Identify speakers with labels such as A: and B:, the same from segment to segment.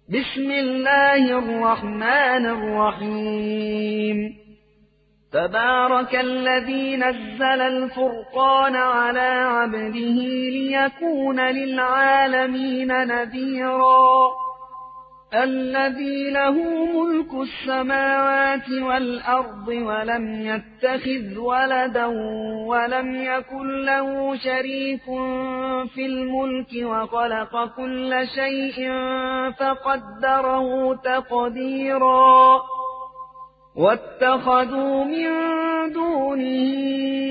A: بسم الله الرحمن الرحيم تبارك الذي نزل الفرقان على عبده ليكون للعالمين نذيرا الذي له ملك السماوات والأرض ولم يتخذ ولدا ولم يكن له شريك في الملك وخلق كل شيء فقدره تقديرا واتخذوا من دونه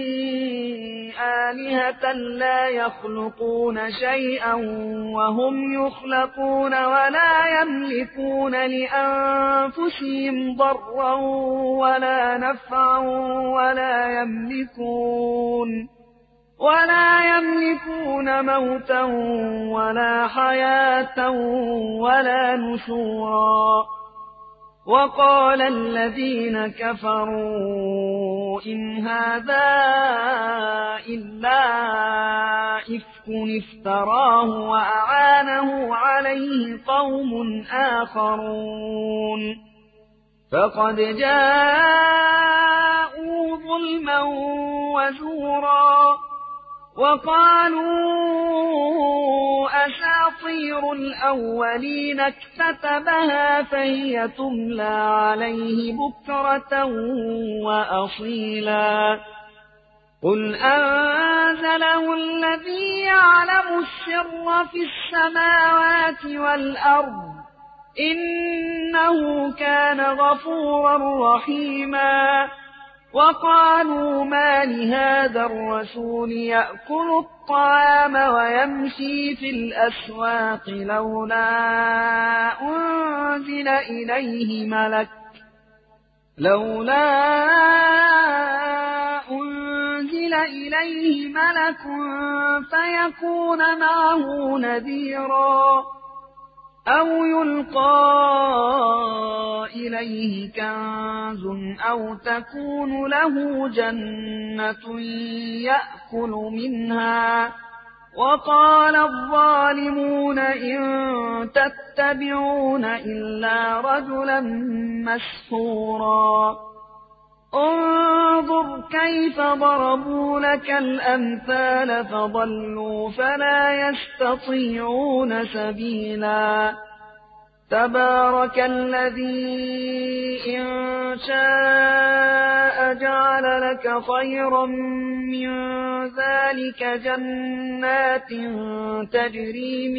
A: آلهة لا يخلقون شيئا وهم يخلقون ولا يملكون لأنفسهم ضرا ولا نفعا ولا يملكون موتا ولا حياة ولا نشورا وقال الذين كفروا إن هذا إلا إفك افتراه وأعانه عليه قوم آخرون فقد جاءوا ظلما وزورا وقالوا أساطير الأولين اكتتبها فهي تملى عليه بكرة وأصيلا قل أنزله الذي يعلم السر في السماوات والأرض إنه كان غفورا رحيما وقالوا ما لهذا الرسول يأكل الطعام ويمشي في الأسواق لولا أنزل إليه ملك فيكون معه نذيرا أو يلقى إليه كنز أو تكون له جنة يأكل منها وقال الظالمون إن تتبعون إلا رجلا مسحورا انظر كيف ضربوا لك الأمثال فضلوا فلا يستطيعون سبيلا تبارك الذي إن شاء جعل لك خيرا من ذلك جنات تجري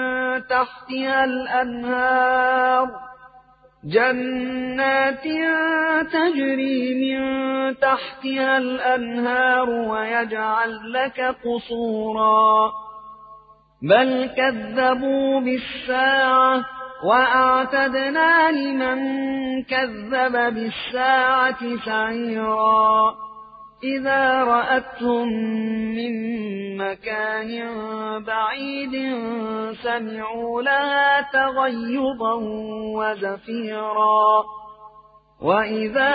A: من تحتها الأنهار ويجعل لك قصورا بل كذبوا بالساعة وأعتدنا لمن كذب بالساعة سعيرا إذا رأتهم من مكان بعيد سمعوا لها تغيظا وزفيرا وإذا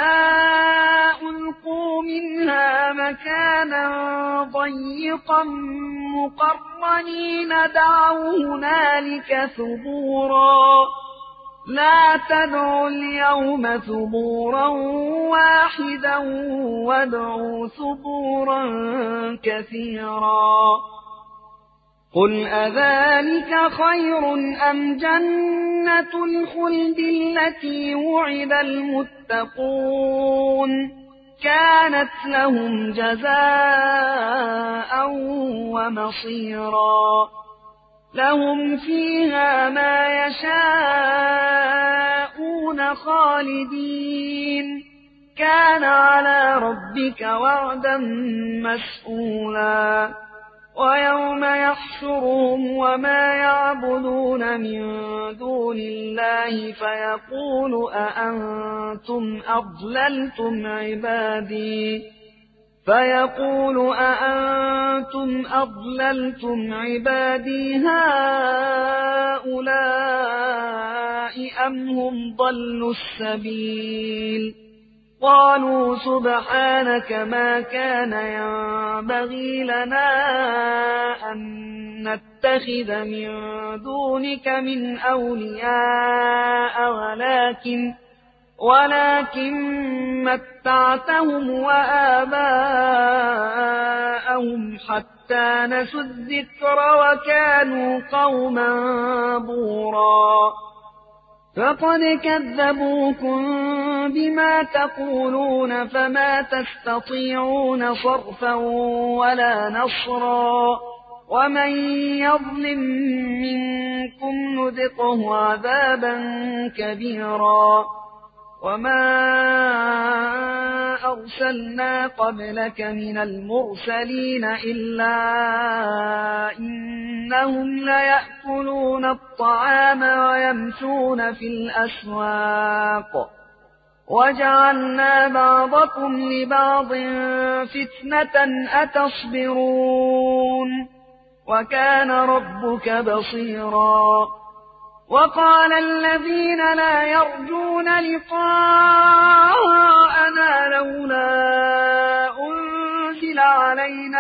A: ألقوا منها مكانا ضيقا مقرنين دعوا هنالك ثبورا لا تدعوا اليوم ثبورا واحدا وادعوا ثبورا كثيرا قل أذلك خير أم جنة الخلد التي وعد المتقون كانت لهم جزاء ومصيرا لهم فيها ما يشاءون خالدين كان على ربك وعدا مسئولا ويوم يحشرهم وما يعبدون من دون الله فيقول أأنتم أضللتم عبادي هؤلاء أم هم ضلوا السبيل قالوا سبحانك ما كان ينبغي لنا أن نتخذ من دونك من أولياء ولكن متعتهم وآباءهم حتى نسوا الذكر وكانوا قوما بورا فقد كذبوكم بما تقولون فما تستطيعون صرفا ولا نصرا ومن يظلم منكم نذقه عذابا كبيرا وما أرسلنا قبلك من المرسلين إلا إنهم ليأكلون الطعام ويمشون في الأسواق وجعلنا بعضكم لبعض فتنة أتصبرون وكان ربك بصيرا وقال الذين لا يرجون لقاءنا لولا أنزل علينا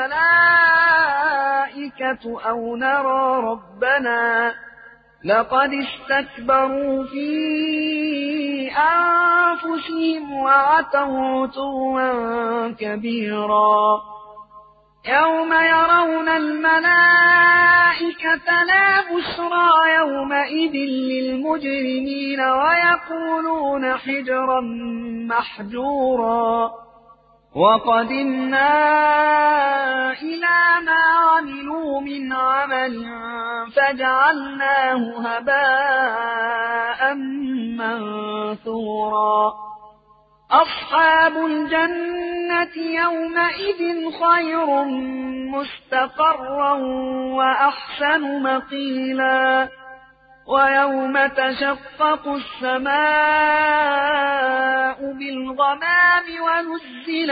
A: الملائكة أو نرى ربنا لقد استكبروا في أنفسهم وعتوا عتوا كبيرا يوم يرون الملائكة لا بشرى يومئذ للمجرمين ويقولون حجرا محجورا وقدمنا إلى ما عملوا من عمل فجعلناه هباء منثورا أصحاب الجنة يومئذ خير مستقرا وأحسن مقيلا ويوم تشقق السماء بالغمام ونزل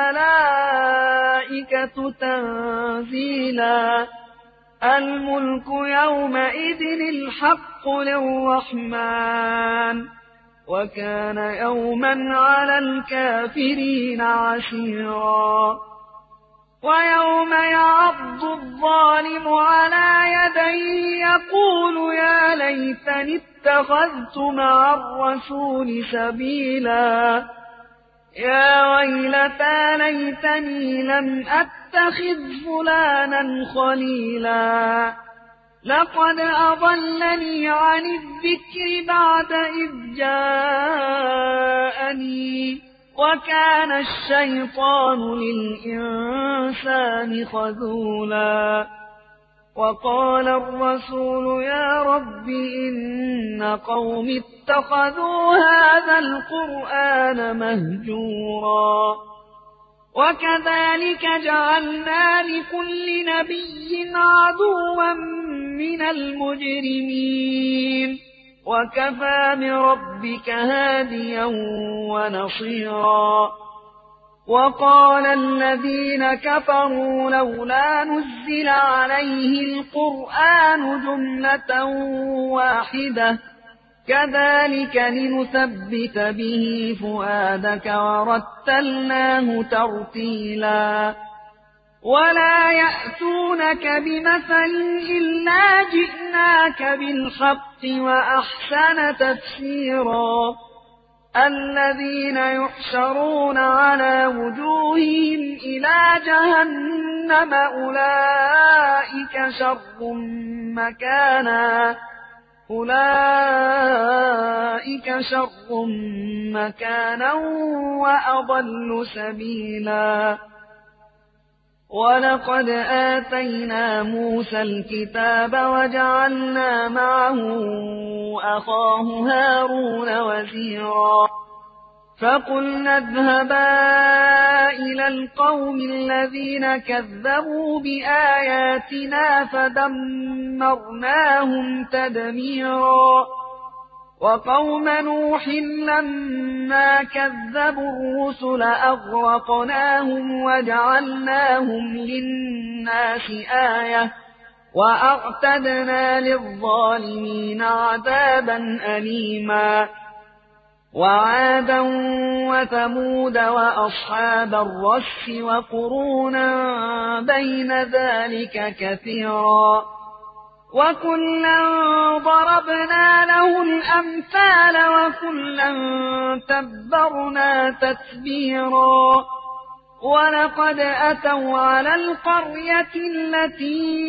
A: الملائكة تنزيلا الملك يومئذ الحق للرحمن وكان يوما على الكافرين عسيرا ويوم يعض الظالم على يديه يقول يا ليتني اتخذت مع الرسول سبيلا يا ويلتى ليتني لم أتخذ فلانا خليلا لقد أضلني عن الذكر بعد إذ جاءني وكان الشيطان للإنسان خذولا وقال الرسول يا رب إن قوم اتخذوا هذا القرآن مهجورا وكذلك جعلنا لكل نبي عدوا من المجرمين وكفى بربك هاديا ونصيرا وقال الذين كفروا لولا نزل عليه القرآن جملة واحدة كذلك لنثبت به فؤادك ورتلناه ترتيلا ولا يأتونك بمثل إلا جئناك بالحق وأحسن تفسيرا الذين يحشرون على وجوههم إلى جهنم أولئك شر مكانا وأضل سبيلا ولقد آتينا موسى الكتاب وجعلنا معه أخاه هارون وزيرا فقلنا اذهبا إلى القوم الذين كذبوا بآياتنا فدمرناهم تدميرا وقوم نوح لما كذبوا الرسل أغرقناهم وجعلناهم للناس آية وأعتدنا للظالمين عذابا أليما وعادا وثمود وأصحاب الرس وقرونا بين ذلك كثيرا وكلا ضربنا له الأمثال وكلا تبرنا تتبيرا ولقد أتوا على القرية التي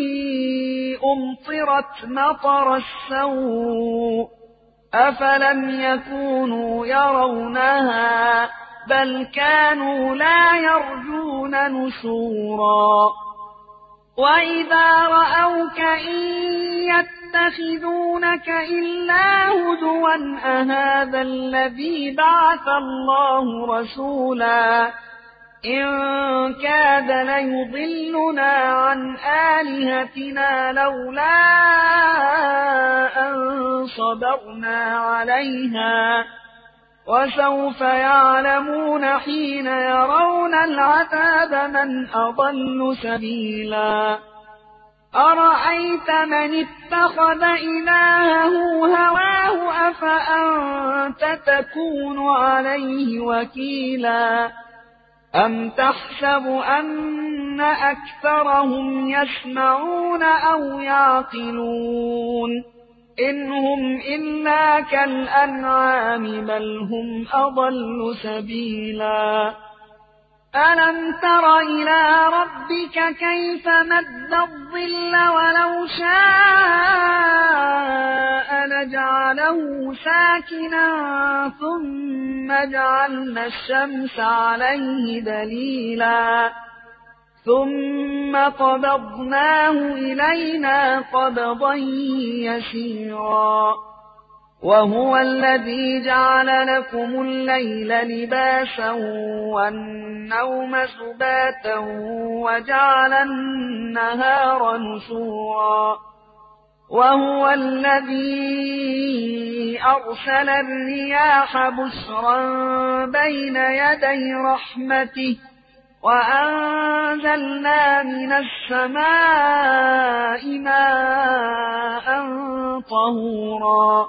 A: أمطرت مطر السوء أفلم يكونوا يرونها بل كانوا لا يرجون نشورا وإذا رأوك إن يتخذونك إلا هزوا أهذا الذي بعث الله رسولا إن كاد ليضلنا عن آلهتنا لولا أن صبرنا عليها وسوف يعلمون حين يرون العذاب من أضل سبيلا أرأيت من اتخذ إلهه هواه أفأنت تكون عليه وكيلا أم تحسب أن أكثرهم يسمعون أو يعقلون إن هم إلا كالأنعام بل هم أضل سبيلا ألم تر إلى ربك كيف مد الظل ولو شاء لجعله ساكنا ثم جعلنا الشمس عليه دليلا ثم قبضناه إلينا قبضا يسيرا وهو الذي جعل لكم الليل لباسا والنوم سباتا وجعل النهار نشورا وهو الذي أرسل الرياح بشرا بين يدي رحمته وأنزلنا من السماء ماء طهورا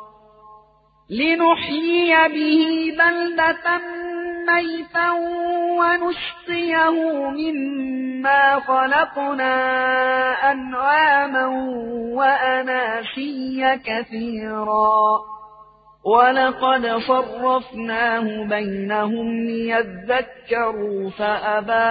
A: لنحيي به بلدة ميتا ونسقيه مما خلقنا أنعاما وأناسيا كثيرا ولقد صرفناه بينهم ليذكروا فأبى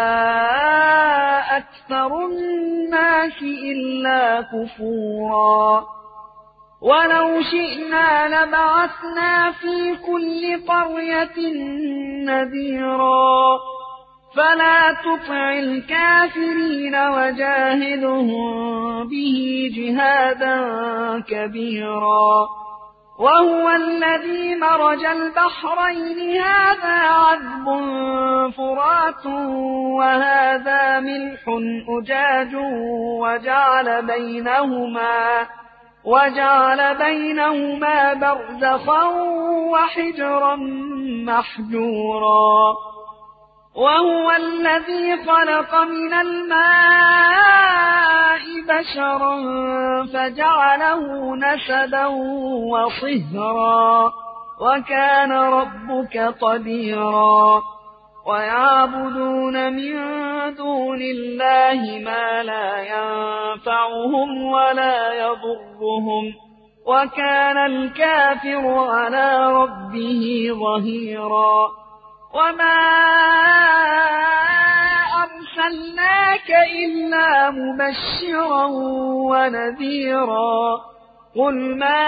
A: أكثر الناس إلا كفورا ولو شئنا لبعثنا في كل قرية نذيرا فلا تطع الكافرين وجاهدهم به جهادا كبيرا وهو الذي مرج البحرين هذا عذب فرات وهذا ملح أجاج وجعل بينهما برزخا وحجرا محجورا وهو الذي خلق من الماء بشرا فجعله نسبا وصهرا وكان ربك قديرا ويعبدون من دون الله ما لا ينفعهم ولا يضرهم وكان الكافر على ربه ظهيرا وما أرسلناك إلا مبشرا ونذيرا قل ما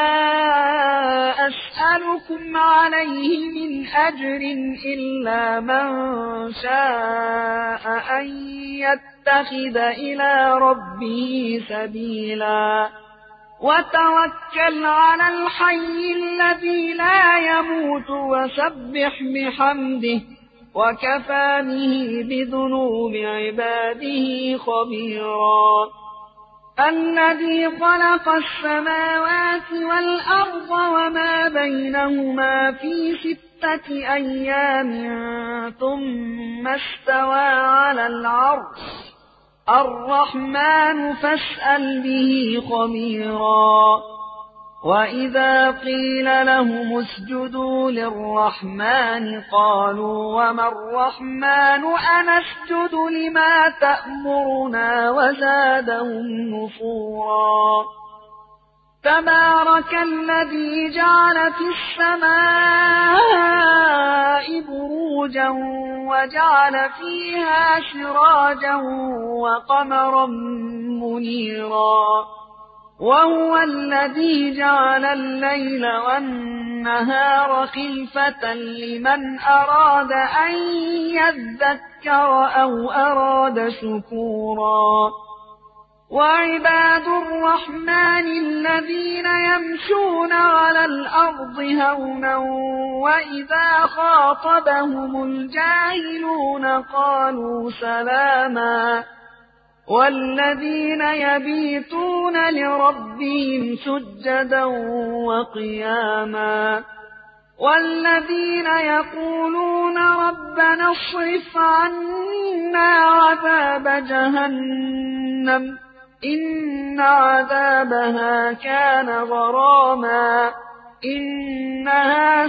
A: أسألكم عليه من أجر إلا من شاء أن يتخذ إلى ربه سبيلا وتوكل على الحي الذي لا يموت وسبح بحمده وكفى به بذنوب عباده خبيرا الذي خلق السماوات والأرض وما بينهما في 6 أيام ثم استوى على العرش الرحمن فاسأل به خبيرا وإذا قيل لهم اسجدوا للرحمن قالوا وما الرحمن أنسجد لما تأمرنا وزادهم نفورا تبارك الذي جعل في السماء بروجا وجعل فيها سراجا وقمرا منيرا وهو الذي جعل الليل والنهار خلفة لمن أراد أن يذكر أو أراد شكورا وعباد الرحمن الذين يمشون على الأرض هونا وإذا خاطبهم الجاهلون قالوا سلاما والذين يبيتون لربهم سجدا وقياما والذين يقولون ربنا اصرف عنا عذاب جهنم إن عذابها كان غراما إنها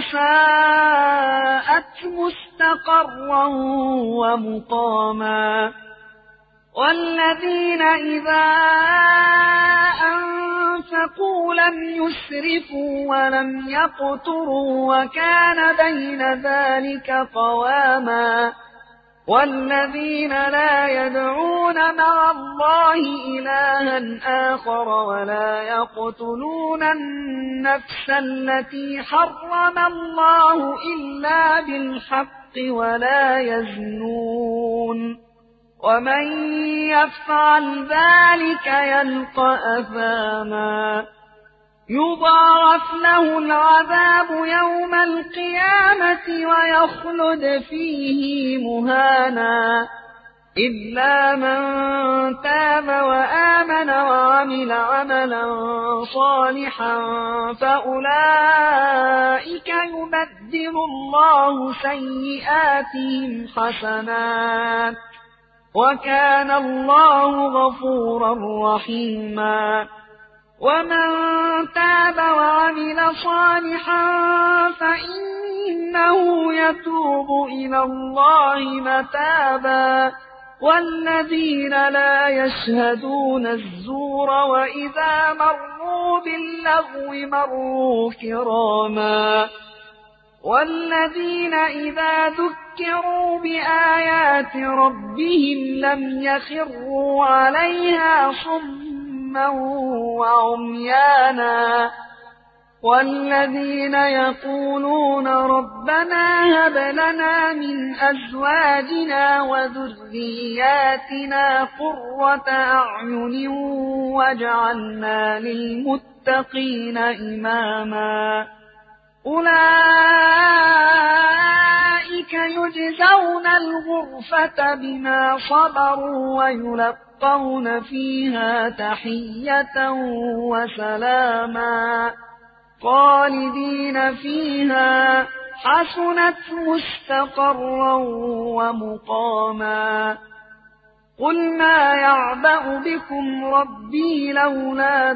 A: ساءت مستقرا ومقاما والذين إذا أنفقوا لم يسرفوا ولم يقتروا وكان بين ذلك قواما والذين لا يدعون مع الله إلها آخر ولا يقتلون النفس التي حرم الله إلا بالحق ولا يزنون ومن يفعل ذلك يلقى أثاما يضاعف له العذاب يوم القيامة ويخلد فيه مهانا إلا من تاب وآمن وعمل عملا صالحا فأولئك يبدل الله سيئاتهم حسنات وكان الله غفورا رحيما ومن تاب وعمل صالحا فإنه يتوب إلى الله متابا والذين لا يشهدون الزور وإذا مروا باللغو مروا كراما والذين إذا ذكروا بآيات ربهم لم يخروا عليها صما وعميانا والذين يقولون ربنا هب لنا من أزواجنا وذرياتنا قرة أعين واجعلنا للمتقين إماما أولئك يجزون الغرفة بما صبروا ويلقون فيها تحية وسلاما خالدين فيها حسنت مستقرا ومقاما قل ما يعبأ بكم ربي لولا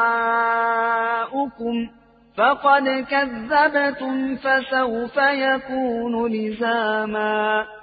A: دعاؤكم فقد كذبتم فسوف يكون لزاما